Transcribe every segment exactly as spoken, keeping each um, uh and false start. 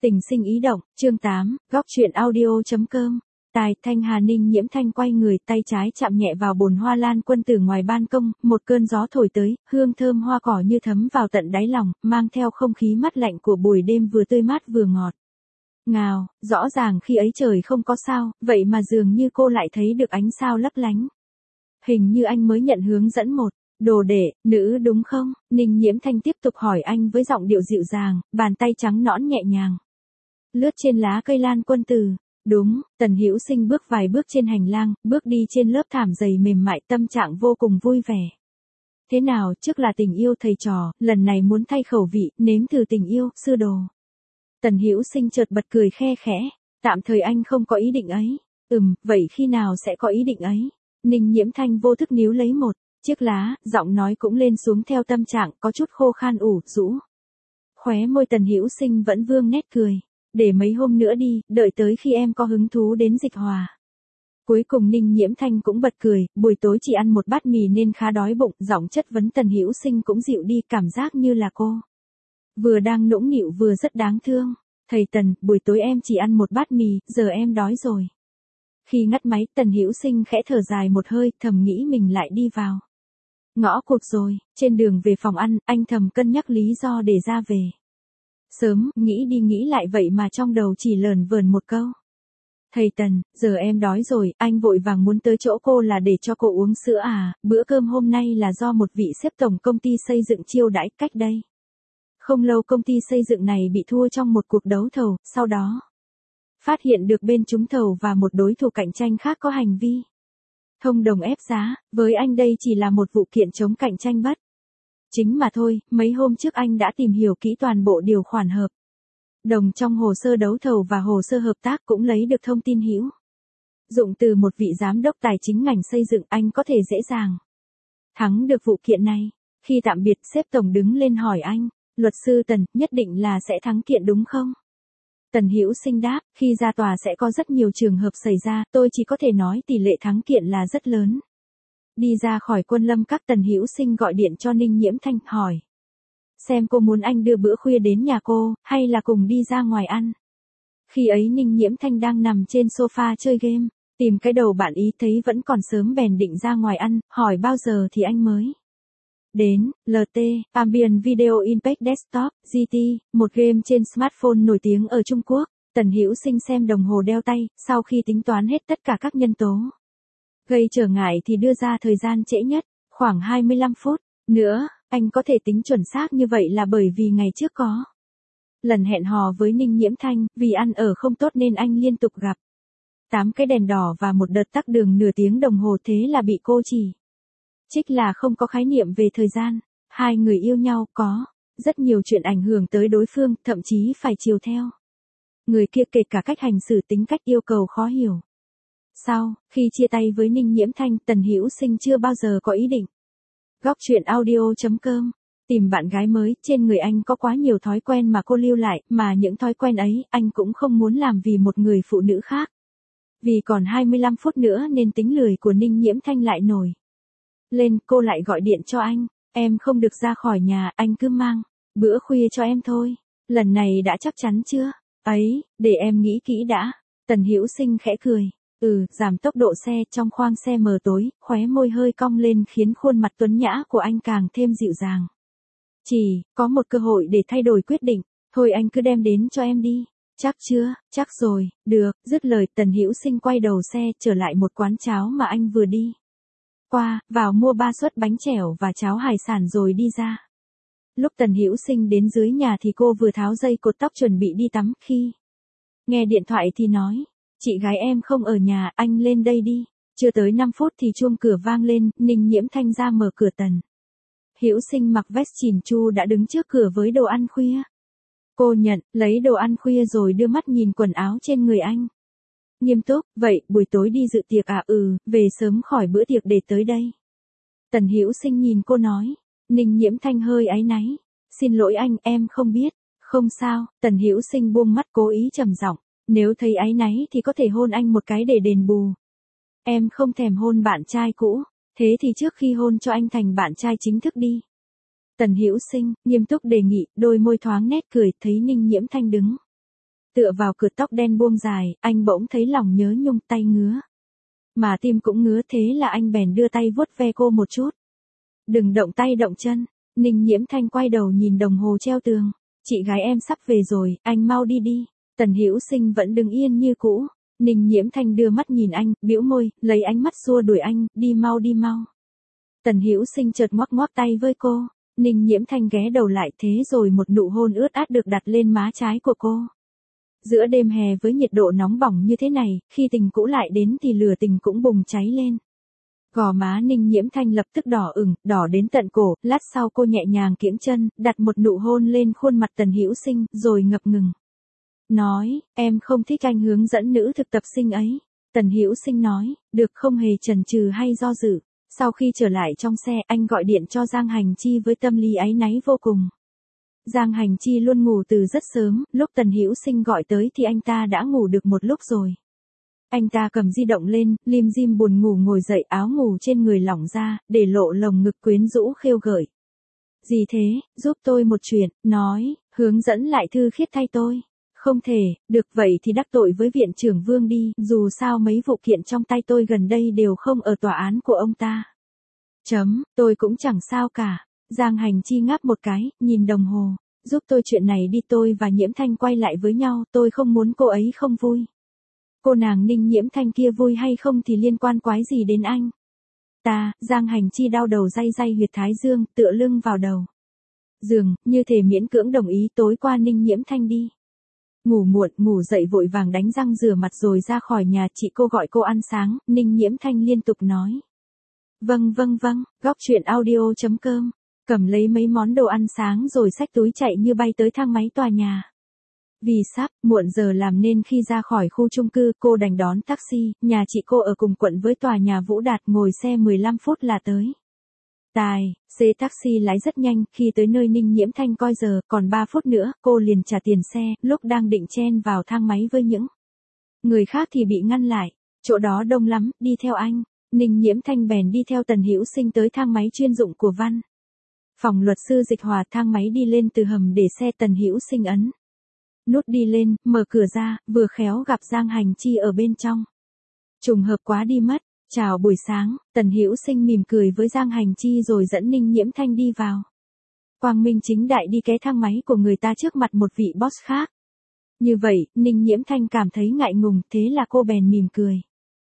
Tình sinh ý động, chương tám, góc truyện audio.com. Tài, Thanh Hà Ninh Nhiễm Thanh quay người, tay trái chạm nhẹ vào bồn hoa lan quân tử ngoài ban công, một cơn gió thổi tới, hương thơm hoa cỏ như thấm vào tận đáy lòng, mang theo không khí mát lạnh của buổi đêm vừa tươi mát vừa ngọt. Ngào, rõ ràng khi ấy trời không có sao, vậy mà dường như cô lại thấy được ánh sao lấp lánh. Hình như anh mới nhận hướng dẫn một. Đồ đệ, nữ đúng không? Ninh Nhiễm Thanh tiếp tục hỏi anh với giọng điệu dịu dàng, bàn tay trắng nõn nhẹ nhàng. Lướt trên lá cây lan quân tử. Đúng, Tần Hữu Sinh bước vài bước trên hành lang, bước đi trên lớp thảm dày mềm mại, tâm trạng vô cùng vui vẻ. Thế nào, trước là tình yêu thầy trò, lần này muốn thay khẩu vị, nếm thử tình yêu, sư đồ. Tần Hữu Sinh chợt bật cười khe khẽ, tạm thời anh không có ý định ấy. Ừm, vậy khi nào sẽ có ý định ấy? Ninh Nhiễm Thanh vô thức níu lấy một chiếc lá, giọng nói cũng lên xuống theo tâm trạng, có chút khô khan ủ rũ. Khóe môi Tần Hữu Sinh vẫn vương nét cười. Để mấy hôm nữa đi, đợi tới khi em có hứng thú đến Dịch Hòa. Cuối cùng Ninh Nhiễm Thanh cũng bật cười, buổi tối chỉ ăn một bát mì nên khá đói bụng, giọng chất vấn Tần Hữu Sinh cũng dịu đi, cảm giác như là cô vừa đang nũng nịu vừa rất đáng thương. Thầy Tần, buổi tối em chỉ ăn một bát mì, giờ em đói rồi. Khi ngắt máy, Tần Hữu Sinh khẽ thở dài một hơi, thầm nghĩ mình lại đi vào ngõ cụt rồi. Trên đường về phòng ăn, anh thầm cân nhắc lý do để ra về sớm, nghĩ đi nghĩ lại vậy mà trong đầu chỉ lờn vờn một câu. Thầy Tần, giờ em đói rồi, anh vội vàng muốn tới chỗ cô là để cho cô uống sữa à, bữa cơm hôm nay là do một vị sếp tổng công ty xây dựng chiêu đãi, cách đây không lâu công ty xây dựng này bị thua trong một cuộc đấu thầu, sau đó phát hiện được bên trúng thầu và một đối thủ cạnh tranh khác có hành vi thông đồng ép giá, với anh đây chỉ là một vụ kiện chống cạnh tranh bất chính mà thôi. Mấy hôm trước anh đã tìm hiểu kỹ toàn bộ điều khoản hợp đồng trong hồ sơ đấu thầu và hồ sơ hợp tác, cũng lấy được thông tin hữu dụng từ một vị giám đốc tài chính ngành xây dựng, anh có thể dễ dàng thắng được vụ kiện này. Khi tạm biệt, sếp tổng đứng lên hỏi anh, luật sư Tần, nhất định là sẽ thắng kiện đúng không? Tần Hữu Sinh đáp, khi ra tòa sẽ có rất nhiều trường hợp xảy ra, tôi chỉ có thể nói tỷ lệ thắng kiện là rất lớn. Đi ra khỏi Quân Lâm Các, Tần Hữu Sinh gọi điện cho Ninh Nhiễm Thanh, hỏi xem cô muốn anh đưa bữa khuya đến nhà cô, hay là cùng đi ra ngoài ăn. Khi ấy Ninh Nhiễm Thanh đang nằm trên sofa chơi game, tìm cái đầu bạn ý thấy vẫn còn sớm bèn định ra ngoài ăn, hỏi bao giờ thì anh mới đến. lờ tê, Ambient Video Impact Desktop, giê tê, một game trên smartphone nổi tiếng ở Trung Quốc. Tần Hữu Sinh xem đồng hồ đeo tay, sau khi tính toán hết tất cả các nhân tố gây trở ngại thì đưa ra thời gian trễ nhất, khoảng hai mươi lăm phút nữa. Anh có thể tính chuẩn xác như vậy là bởi vì ngày trước có lần hẹn hò với Ninh Nhiễm Thanh, vì ăn ở không tốt nên anh liên tục gặp tám cái đèn đỏ và một đợt tắc đường nửa tiếng đồng hồ, thế là bị cô chỉ trích là không có khái niệm về thời gian. Hai người yêu nhau có rất nhiều chuyện ảnh hưởng tới đối phương, thậm chí phải chiều theo người kia, kể cả cách hành xử, tính cách, yêu cầu khó hiểu. Sau khi chia tay với Ninh Nhiễm Thanh, Tần Hữu Sinh chưa bao giờ có ý định góc truyện audio.com tìm bạn gái mới. Trên người anh có quá nhiều thói quen mà cô lưu lại, mà những thói quen ấy anh cũng không muốn làm vì một người phụ nữ khác. Vì còn hai mươi lăm phút nữa nên tính lười của Ninh Nhiễm Thanh lại nổi lên, cô lại gọi điện cho anh, em không được ra khỏi nhà, anh cứ mang bữa khuya cho em thôi. Lần này đã chắc chắn chưa? Ấy, để em nghĩ kỹ đã. Tần Hữu Sinh khẽ cười. Ừ, giảm tốc độ xe, trong khoang xe mờ tối, khóe môi hơi cong lên khiến khuôn mặt tuấn nhã của anh càng thêm dịu dàng. Chỉ có một cơ hội để thay đổi quyết định, thôi anh cứ đem đến cho em đi. Chắc chưa? Chắc rồi, được. Dứt lời, Tần Hữu Sinh quay đầu xe, trở lại một quán cháo mà anh vừa đi qua, vào mua ba suất bánh chèo và cháo hải sản rồi đi ra. Lúc Tần Hữu Sinh đến dưới nhà thì cô vừa tháo dây cột tóc chuẩn bị đi tắm, khi nghe điện thoại thì nói, chị gái em không ở nhà, anh lên đây đi. Chưa tới năm phút thì chuông cửa vang lên, Ninh Nhiễm Thanh ra mở cửa. Tần Hữu Sinh mặc vest chỉn chu đã đứng trước cửa với đồ ăn khuya. Cô nhận, lấy đồ ăn khuya rồi đưa mắt nhìn quần áo trên người anh. Nghiêm túc, vậy, buổi tối đi dự tiệc à? Ừ, về sớm khỏi bữa tiệc để tới đây. Tần Hữu Sinh nhìn cô nói. Ninh Nhiễm Thanh hơi áy náy. Xin lỗi anh, em không biết. Không sao. Tần Hữu Sinh buông mắt, cố ý trầm giọng. Nếu thấy áy náy thì có thể hôn anh một cái để đền bù. Em không thèm hôn bạn trai cũ, thế thì trước khi hôn cho anh thành bạn trai chính thức đi. Tần Hữu Sinh nghiêm túc đề nghị, đôi môi thoáng nét cười, thấy Ninh Nhiễm Thanh đứng tựa vào cột tóc đen buông dài, anh bỗng thấy lòng nhớ nhung, tay ngứa. Mà tim cũng ngứa, thế là anh bèn đưa tay vuốt ve cô một chút. Đừng động tay động chân. Ninh Nhiễm Thanh quay đầu nhìn đồng hồ treo tường. Chị gái em sắp về rồi, anh mau đi đi. Tần Hữu Sinh vẫn đứng yên như cũ. Ninh Nhiễm Thanh đưa mắt nhìn anh, bĩu môi, lấy ánh mắt xua đuổi anh, đi mau đi mau. Tần Hữu Sinh chợt ngoắc ngoắc tay với cô. Ninh Nhiễm Thanh ghé đầu lại, thế rồi một nụ hôn ướt át được đặt lên má trái của cô. Giữa đêm hè với nhiệt độ nóng bỏng như thế này, khi tình cũ lại đến thì lửa tình cũng bùng cháy lên. Gò má Ninh Nhiễm Thanh lập tức đỏ ửng, đỏ đến tận cổ, lát sau cô nhẹ nhàng kiễng chân, đặt một nụ hôn lên khuôn mặt Tần Hữu Sinh, rồi ngập ngừng. Nói, em không thích anh hướng dẫn nữ thực tập sinh ấy. Tần Hữu Sinh nói, được, không hề chần chừ hay do dự. Sau khi trở lại trong xe, anh gọi điện cho Giang Hành Chi với tâm lý áy náy vô cùng. Giang Hành Chi luôn ngủ từ rất sớm, lúc Tần Hữu Sinh gọi tới thì anh ta đã ngủ được một lúc rồi. Anh ta cầm di động lên, lim dim buồn ngủ ngồi dậy, áo ngủ trên người lỏng ra, để lộ lồng ngực quyến rũ khêu gợi. Gì thế, giúp tôi một chuyện, nói, hướng dẫn lại Thư Khiết thay tôi. Không thể, được vậy thì đắc tội với viện trưởng Vương đi, dù sao mấy vụ kiện trong tay tôi gần đây đều không ở tòa án của ông ta. Chấm, tôi cũng chẳng sao cả. Giang Hành Chi ngáp một cái, nhìn đồng hồ. Giúp tôi chuyện này đi, tôi và Nhiễm Thanh quay lại với nhau, tôi không muốn cô ấy không vui. Cô nàng Ninh Nhiễm Thanh kia vui hay không thì liên quan quái gì đến anh. Ta, Giang Hành Chi đau đầu day day huyệt thái dương, tựa lưng vào đầu giường, như thể miễn cưỡng đồng ý. Tối qua Ninh Nhiễm Thanh đi ngủ muộn, ngủ dậy vội vàng đánh răng rửa mặt rồi ra khỏi nhà, chị cô gọi cô ăn sáng. Ninh Nhiễm Thanh liên tục nói. Vâng vâng vâng, góc truyện audio chấm com. Cầm lấy mấy món đồ ăn sáng rồi xách túi chạy như bay tới thang máy tòa nhà. Vì sắp muộn giờ làm nên khi ra khỏi khu chung cư, cô đành đón taxi. Nhà chị cô ở cùng quận với tòa nhà Vũ Đạt, ngồi xe mười lăm phút là tới. Tài, xe taxi lái rất nhanh, khi tới nơi Ninh Nhiễm Thanh coi giờ, còn ba phút nữa, cô liền trả tiền xe, lúc đang định chen vào thang máy với những người khác thì bị ngăn lại. Chỗ đó đông lắm, đi theo anh. Ninh Nhiễm Thanh bèn đi theo Tần Hữu Sinh tới thang máy chuyên dụng của Văn phòng luật sư Dịch Hòa. Thang máy đi lên từ hầm để xe. Tần Hữu Sinh ấn nút đi lên, mở cửa ra, vừa khéo gặp Giang Hành Chi ở bên trong. Trùng hợp quá đi mất. Chào buổi sáng. Tần Hữu Sinh mỉm cười với Giang Hành Chi rồi dẫn Ninh Nhiễm Thanh đi vào. Quang minh chính đại đi ké thang máy của người ta trước mặt một vị boss khác. Như vậy, Ninh Nhiễm Thanh cảm thấy ngại ngùng, thế là cô bèn mỉm cười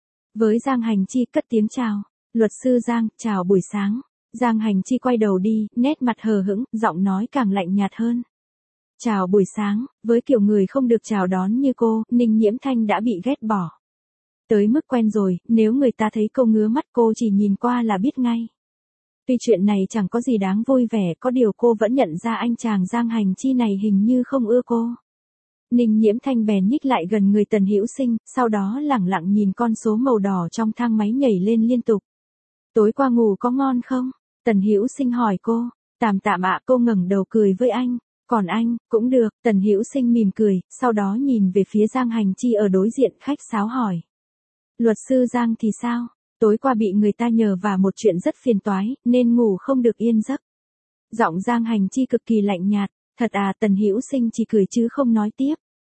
với Giang Hành Chi, cất tiếng chào. Luật sư Giang, chào buổi sáng. Giang Hành Chi quay đầu đi, nét mặt hờ hững, giọng nói càng lạnh nhạt hơn. Chào buổi sáng. Với kiểu người không được chào đón như cô, Ninh Nhiễm Thanh đã bị ghét bỏ tới mức quen rồi. Nếu người ta thấy cô ngứa mắt, cô chỉ nhìn qua là biết ngay. Tuy chuyện này chẳng có gì đáng vui vẻ, có điều cô vẫn nhận ra anh chàng Giang Hành Chi này hình như không ưa cô. Ninh Nhiễm Thanh bèn nhích lại gần người Tần Hữu Sinh, sau đó lẳng lặng nhìn con số màu đỏ trong thang máy nhảy lên liên tục. Tối qua ngủ có ngon không? Tần Hữu Sinh hỏi cô. Tạm tạm ạ. Cô ngẩng đầu cười với anh. Còn anh, cũng được. Tần Hữu Sinh mỉm cười, sau đó nhìn về phía Giang Hành Chi ở đối diện, khách sáo hỏi. Luật sư Giang thì sao? Tối qua bị người ta nhờ vả một chuyện rất phiền toái, nên ngủ không được yên giấc. Giọng Giang Hành Chi cực kỳ lạnh nhạt. Thật à? Tần Hữu Sinh chỉ cười chứ không nói tiếp.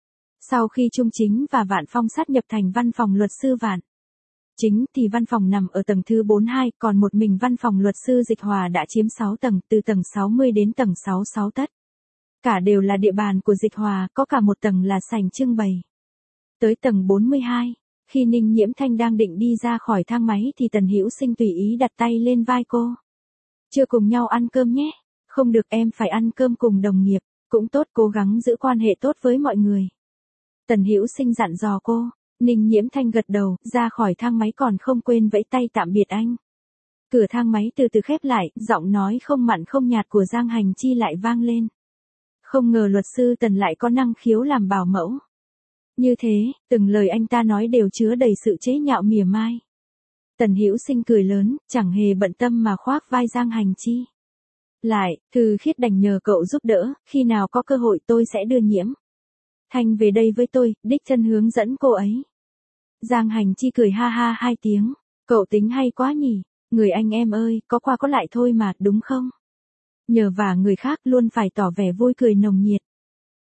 Sau khi Trung Chính và Vạn Phong sát nhập thành văn phòng luật sư Vạn Chính thì văn phòng nằm ở tầng thứ bốn mươi hai, còn một mình văn phòng luật sư Dịch Hòa đã chiếm sáu tầng, từ tầng sáu mươi đến tầng sáu mươi sáu tất. Cả đều là địa bàn của Dịch Hòa, có cả một tầng là sảnh trưng bày. Tới tầng bốn mươi hai, khi Ninh Nhiễm Thanh đang định đi ra khỏi thang máy thì Tần Hữu Sinh tùy ý đặt tay lên vai cô. Chưa cùng nhau ăn cơm nhé. Không được, em phải ăn cơm cùng đồng nghiệp. Cũng tốt, cố gắng giữ quan hệ tốt với mọi người. Tần Hữu Sinh dặn dò cô. Ninh Nhiễm Thanh gật đầu, ra khỏi thang máy còn không quên vẫy tay tạm biệt anh. Cửa thang máy từ từ khép lại, giọng nói không mặn không nhạt của Giang Hành Chi lại vang lên. Không ngờ luật sư Tần lại có năng khiếu làm bảo mẫu. Như thế, từng lời anh ta nói đều chứa đầy sự chế nhạo mỉa mai. Tần Hữu Sinh cười lớn, chẳng hề bận tâm mà khoác vai Giang Hành Chi. Lại, Thư Khiết đành nhờ cậu giúp đỡ, khi nào có cơ hội tôi sẽ đưa Nhiễm Thanh về đây với tôi, đích thân hướng dẫn cô ấy. Giang Hành Chi cười ha ha hai tiếng. Cậu tính hay quá nhỉ, người anh em ơi, có qua có lại thôi mà, đúng không? Nhờ vả người khác luôn phải tỏ vẻ vui cười nồng nhiệt.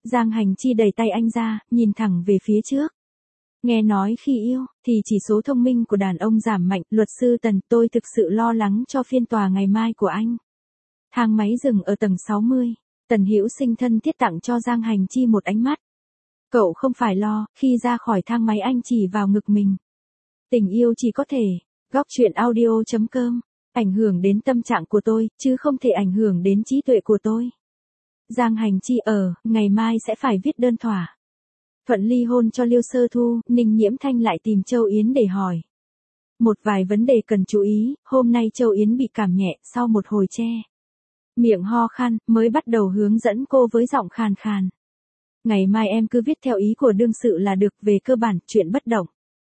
Giang Hành Chi đẩy tay anh ra, nhìn thẳng về phía trước. Nghe nói khi yêu, thì chỉ số thông minh của đàn ông giảm mạnh, luật sư Tần, tôi thực sự lo lắng cho phiên tòa ngày mai của anh. Thang máy dừng ở tầng sáu mươi, Tần Hữu Sinh thân thiết tặng cho Giang Hành Chi một ánh mắt. Cậu không phải lo, khi ra khỏi thang máy anh chỉ vào ngực mình. Tình yêu chỉ có thể, góc truyện audio chấm com, ảnh hưởng đến tâm trạng của tôi, chứ không thể ảnh hưởng đến trí tuệ của tôi. Giang Hành Chi ở, ngày mai sẽ phải viết đơn thỏa thuận ly hôn cho Liêu Sơ Thu, Ninh Nhiễm Thanh lại tìm Châu Yến để hỏi. Một vài vấn đề cần chú ý, hôm nay Châu Yến bị cảm nhẹ, sau một hồi che miệng ho khan, mới bắt đầu hướng dẫn cô với giọng khàn khàn. Ngày mai em cứ viết theo ý của đương sự là được, về cơ bản, chuyện bất động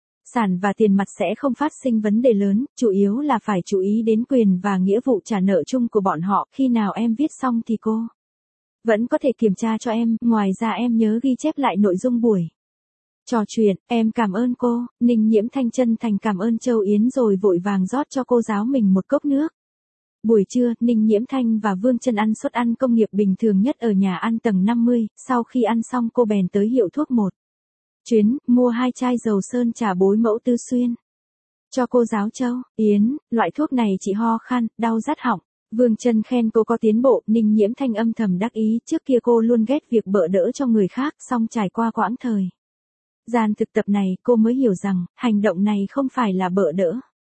sản và tiền mặt sẽ không phát sinh vấn đề lớn, chủ yếu là phải chú ý đến quyền và nghĩa vụ trả nợ chung của bọn họ, khi nào em viết xong thì cô vẫn có thể kiểm tra cho em, ngoài ra em nhớ ghi chép lại nội dung buổi trò chuyện, em cảm ơn cô. Ninh Nhiễm Thanh chân thành cảm ơn Châu Yến rồi vội vàng rót cho cô giáo mình một cốc nước. Buổi trưa, Ninh Nhiễm Thanh và Vương Chân ăn suất ăn công nghiệp bình thường nhất ở nhà ăn tầng năm mươi, sau khi ăn xong cô bèn tới hiệu thuốc một chuyến, mua hai chai dầu sơn trà bối mẫu Tư Xuyên cho cô giáo Châu Yến, loại thuốc này chỉ ho khan, đau rát họng. Vương Chân khen cô có tiến bộ, Ninh Nhiễm Thanh âm thầm đắc ý, trước kia cô luôn ghét việc bợ đỡ cho người khác, song trải qua quãng thời gian thực tập này, cô mới hiểu rằng, hành động này không phải là bợ đỡ,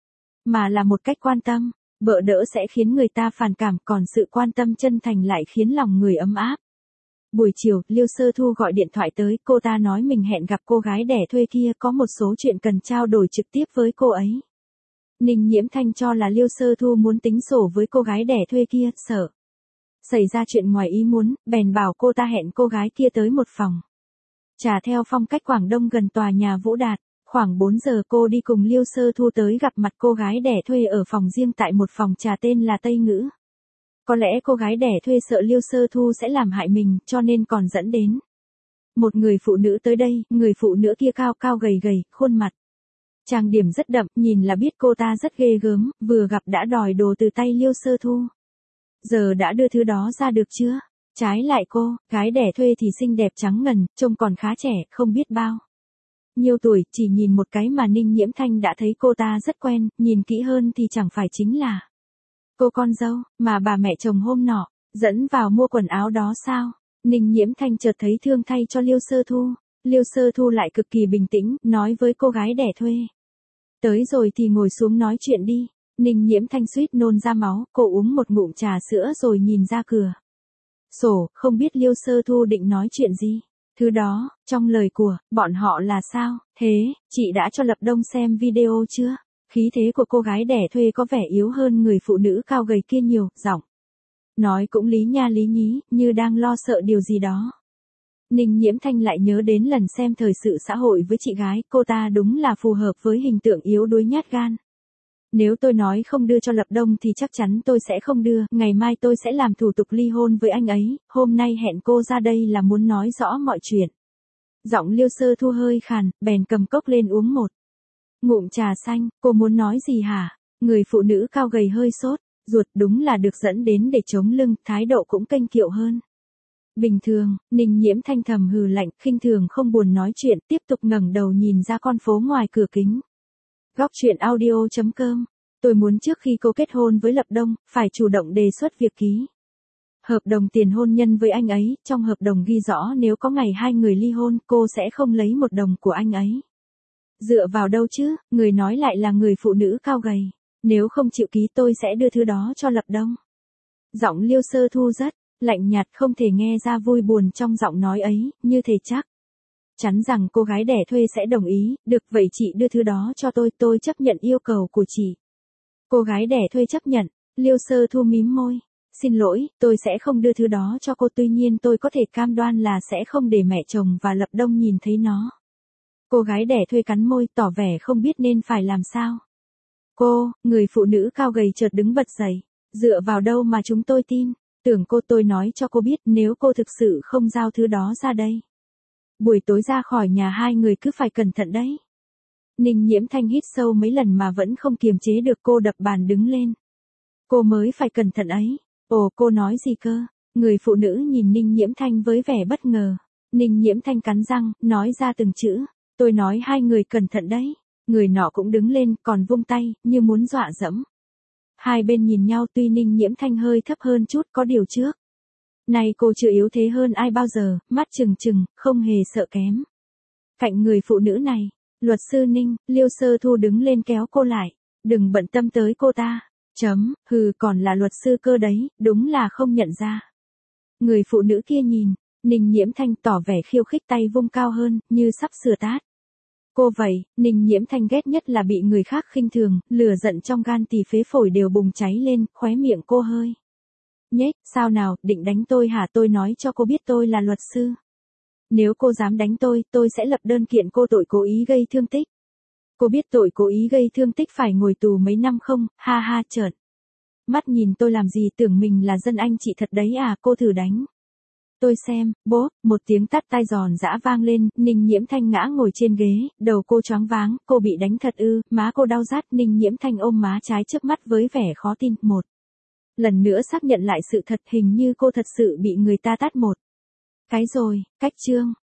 mà là một cách quan tâm. Bợ đỡ sẽ khiến người ta phản cảm, còn sự quan tâm chân thành lại khiến lòng người ấm áp. Buổi chiều, Liêu Sơ Thu gọi điện thoại tới, cô ta nói mình hẹn gặp cô gái đẻ thuê kia, có một số chuyện cần trao đổi trực tiếp với cô ấy. Ninh Nhiễm Thanh cho là Liêu Sơ Thu muốn tính sổ với cô gái đẻ thuê kia, sợ xảy ra chuyện ngoài ý muốn, bèn bảo cô ta hẹn cô gái kia tới một phòng trà theo phong cách Quảng Đông gần tòa nhà Vũ Đạt. Khoảng bốn giờ cô đi cùng Liêu Sơ Thu tới gặp mặt cô gái đẻ thuê ở phòng riêng tại một phòng trà tên là Tây Ngữ. Có lẽ cô gái đẻ thuê sợ Liêu Sơ Thu sẽ làm hại mình, cho nên còn dẫn đến một người phụ nữ tới đây, người phụ nữ kia cao cao gầy gầy, khuôn mặt trang điểm rất đậm, nhìn là biết cô ta rất ghê gớm, vừa gặp đã đòi đồ từ tay Liêu Sơ Thu. Giờ đã đưa thứ đó ra được chưa? Trái lại cô, gái đẻ thuê thì xinh đẹp trắng ngần, trông còn khá trẻ, không biết bao nhiều tuổi, chỉ nhìn một cái mà Ninh Nhiễm Thanh đã thấy cô ta rất quen, nhìn kỹ hơn thì chẳng phải chính là cô con dâu, mà bà mẹ chồng hôm nọ dẫn vào mua quần áo đó sao? Ninh Nhiễm Thanh chợt thấy thương thay cho Liêu Sơ Thu. Liêu Sơ Thu lại cực kỳ bình tĩnh, nói với cô gái đẻ thuê. Tới rồi thì ngồi xuống nói chuyện đi. Ninh Nhiễm Thanh suýt nôn ra máu, cô uống một ngụm trà sữa rồi nhìn ra cửa sổ, không biết Liêu Sơ Thu định nói chuyện gì. Thứ đó, trong lời của bọn họ là sao? Thế, chị đã cho Lập Đông xem video chưa? Khí thế của cô gái đẻ thuê có vẻ yếu hơn người phụ nữ cao gầy kia nhiều, giọng nói cũng lý nha lý nhí, như đang lo sợ điều gì đó. Ninh Nhiễm Thanh lại nhớ đến lần xem thời sự xã hội với chị gái, cô ta đúng là phù hợp với hình tượng yếu đuối nhát gan. Nếu tôi nói không đưa cho Lập Đông thì chắc chắn tôi sẽ không đưa, ngày mai tôi sẽ làm thủ tục ly hôn với anh ấy, hôm nay hẹn cô ra đây là muốn nói rõ mọi chuyện. Giọng Liêu Sơ Thu hơi khàn, bèn cầm cốc lên uống một ngụm trà xanh, cô muốn nói gì hả? Người phụ nữ cao gầy hơi sốt ruột, đúng là được dẫn đến để chống lưng, thái độ cũng kênh kiệu hơn bình thường. Ninh Nhiễm Thanh thầm hừ lạnh, khinh thường không buồn nói chuyện, tiếp tục ngẩng đầu nhìn ra con phố ngoài cửa kính. Góc truyện audio chấm com. Tôi muốn trước khi cô kết hôn với Lập Đông, phải chủ động đề xuất việc ký hợp đồng tiền hôn nhân với anh ấy, trong hợp đồng ghi rõ nếu có ngày hai người ly hôn, cô sẽ không lấy một đồng của anh ấy. Dựa vào đâu chứ, người nói lại là người phụ nữ cao gầy. Nếu không chịu ký tôi sẽ đưa thứ đó cho Lập Đông. Giọng Liêu Sơ Thu rất lạnh nhạt, không thể nghe ra vui buồn trong giọng nói ấy, như thể chắc chắn rằng cô gái đẻ thuê sẽ đồng ý. Được, vậy chị đưa thứ đó cho tôi, tôi chấp nhận yêu cầu của chị. Cô gái đẻ thuê chấp nhận. Liêu Sơ Thu mím môi. Xin lỗi, tôi sẽ không đưa thứ đó cho cô, tuy nhiên tôi có thể cam đoan là sẽ không để mẹ chồng và Lập Đông nhìn thấy nó. Cô gái đẻ thuê cắn môi, tỏ vẻ không biết nên phải làm sao. Cô, người phụ nữ cao gầy chợt đứng bật dậy. Dựa vào đâu mà chúng tôi tin? Tưởng cô, tôi nói cho cô biết, nếu cô thực sự không giao thứ đó ra đây, buổi tối ra khỏi nhà hai người cứ phải cẩn thận đấy. Ninh Nhiễm Thanh hít sâu mấy lần mà vẫn không kiềm chế được, cô đập bàn đứng lên. Cô mới phải cẩn thận ấy. Ồ, cô nói gì cơ? Người phụ nữ nhìn Ninh Nhiễm Thanh với vẻ bất ngờ. Ninh Nhiễm Thanh cắn răng, nói ra từng chữ. Tôi nói hai người cẩn thận đấy. Người nọ cũng đứng lên, còn vung tay, như muốn dọa dẫm. Hai bên nhìn nhau, tuy Ninh Nhiễm Thanh hơi thấp hơn chút, có điều trước. Này cô chưa yếu thế hơn ai bao giờ, mắt trừng trừng, không hề sợ kém. Cạnh người phụ nữ này, luật sư Ninh, Liêu Sơ Thu đứng lên kéo cô lại. Đừng bận tâm tới cô ta. Chấm, hừ, còn là luật sư cơ đấy, đúng là không nhận ra. Người phụ nữ kia nhìn, Ninh Nhiễm Thanh tỏ vẻ khiêu khích, tay vung cao hơn, như sắp sửa tát. Cô vậy, Ninh Nhiễm Thanh ghét nhất là bị người khác khinh thường, lửa giận trong gan tỳ phế phổi đều bùng cháy lên, khóe miệng cô hơi nhếch. Sao nào, định đánh tôi hả? Tôi nói cho cô biết tôi là luật sư. Nếu cô dám đánh tôi, tôi sẽ lập đơn kiện cô tội cố ý gây thương tích. Cô biết tội cố ý gây thương tích phải ngồi tù mấy năm không? Ha ha, trợn mắt nhìn tôi làm gì, tưởng mình là dân anh chị thật đấy à? Cô thử đánh tôi xem. Bố, một tiếng tát tai giòn giã vang lên, Ninh Nhiễm Thanh ngã ngồi trên ghế, đầu cô choáng váng. Cô bị đánh thật ư? Má cô đau rát. Ninh Nhiễm Thanh ôm má trái trước mắt với vẻ khó tin. Một lần nữa xác nhận lại sự thật, hình như cô thật sự bị người ta tát một cái rồi. Cách chương